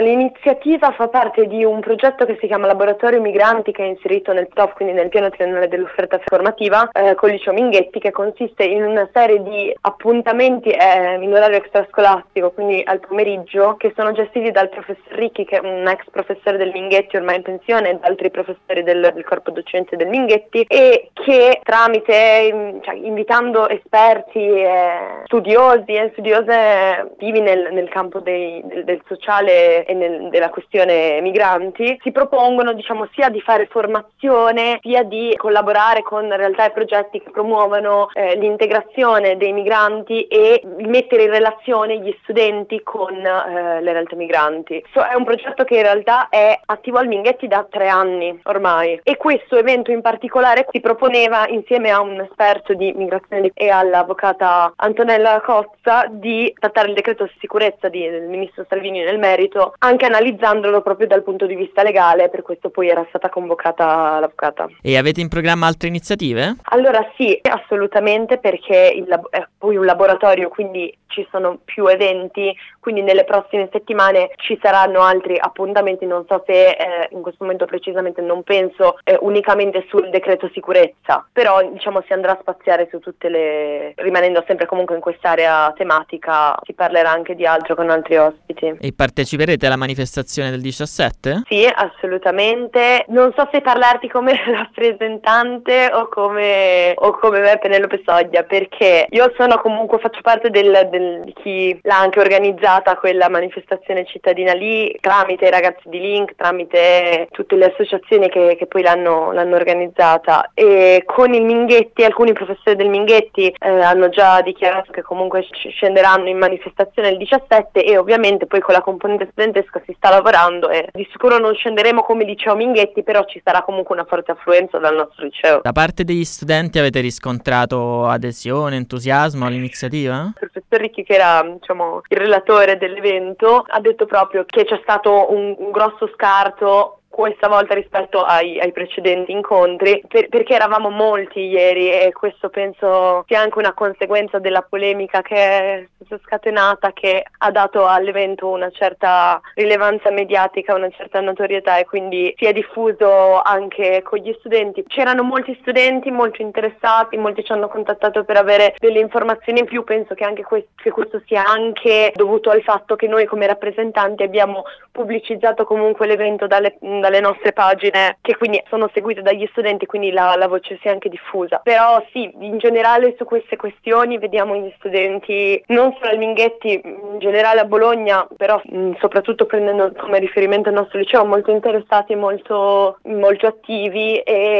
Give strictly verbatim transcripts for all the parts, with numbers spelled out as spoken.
L'iniziativa fa parte di un progetto che si chiama Laboratorio Migranti, che è inserito nel P T O F, quindi nel piano triennale dell'offerta formativa, eh, con il liceo Minghetti, che consiste in una serie di appuntamenti eh, in orario extrascolastico, quindi al pomeriggio, che sono gestiti dal professor Ricchi, che è un ex professore del Minghetti ormai in pensione, e da altri professori del, del corpo docente del Minghetti, e che tramite, cioè, invitando esperti, eh, studiosi e studiose vivi nel, nel campo dei, del, del sociale e nel, della questione migranti, si propongono, diciamo, sia di fare formazione, sia di collaborare con realtà e progetti che promuovono eh, l'integrazione dei migranti e mettere in relazione gli studenti con eh, le realtà migranti. So, è un progetto che in realtà è attivo al Minghetti da tre anni ormai, e questo evento in particolare si proponeva, insieme a un esperto di migrazione e all'avvocata Antonella Cozza, di trattare il decreto sicurezza di, del ministro Salvini nel merito, anche analizzandolo proprio dal punto di vista legale. Per questo poi era stata convocata l'avvocata. E avete in programma altre iniziative? Allora sì, assolutamente, perché il lab- è poi un laboratorio, quindi ci sono più eventi, quindi nelle prossime settimane ci saranno altri appuntamenti. Non so se eh, in questo momento precisamente non penso eh, unicamente sul decreto sicurezza, però diciamo si andrà a spaziare su tutte le, rimanendo sempre comunque in quest'area tematica, si parlerà anche di altro con altri ospiti. E parteciperete alla manifestazione del diciassette? Sì, assolutamente. Non so se parlarti come rappresentante o come o come me, Penelope Soglia, perché io sono comunque, faccio parte del, del di chi l'ha anche organizzata quella manifestazione cittadina lì, tramite i ragazzi di Link, tramite tutte le associazioni che, che poi l'hanno, l'hanno organizzata, e con il Minghetti, alcuni professori del Minghetti eh, hanno già dichiarato che comunque scenderanno in manifestazione il diciassette, e ovviamente poi con la componente studentesca si sta lavorando, e di sicuro non scenderemo come liceo Minghetti, però ci sarà comunque una forte affluenza dal nostro liceo. Da parte degli studenti avete riscontrato adesione, entusiasmo all'iniziativa? Il professor Ricchi, che era, diciamo, il relatore dell'evento, ha detto proprio che c'è stato un, un grosso scarto questa volta rispetto ai, ai precedenti incontri, per, perché eravamo molti ieri, e questo penso sia anche una conseguenza della polemica che è stata scatenata, che ha dato all'evento una certa rilevanza mediatica, una certa notorietà, e quindi si è diffuso anche con gli studenti. C'erano molti studenti molto interessati, molti ci hanno contattato per avere delle informazioni in più. Penso che anche questo, che questo sia anche dovuto al fatto che noi come rappresentanti abbiamo pubblicizzato comunque l'evento dalle dalle nostre pagine, che quindi sono seguite dagli studenti, quindi la, la voce si è anche diffusa. Però sì, in generale su queste questioni vediamo gli studenti, non solo al Minghetti, in generale a Bologna, però mh, soprattutto prendendo come riferimento il nostro liceo, molto interessati, molto, molto attivi,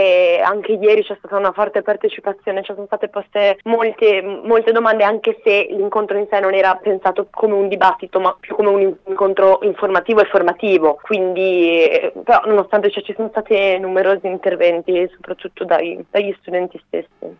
e anche ieri c'è stata una forte partecipazione, ci sono state poste molte, molte domande, anche se l'incontro in sé non era pensato come un dibattito, ma più come un incontro informativo e formativo, quindi però nonostante cioè, ci sono stati numerosi interventi, soprattutto dai, dagli studenti stessi.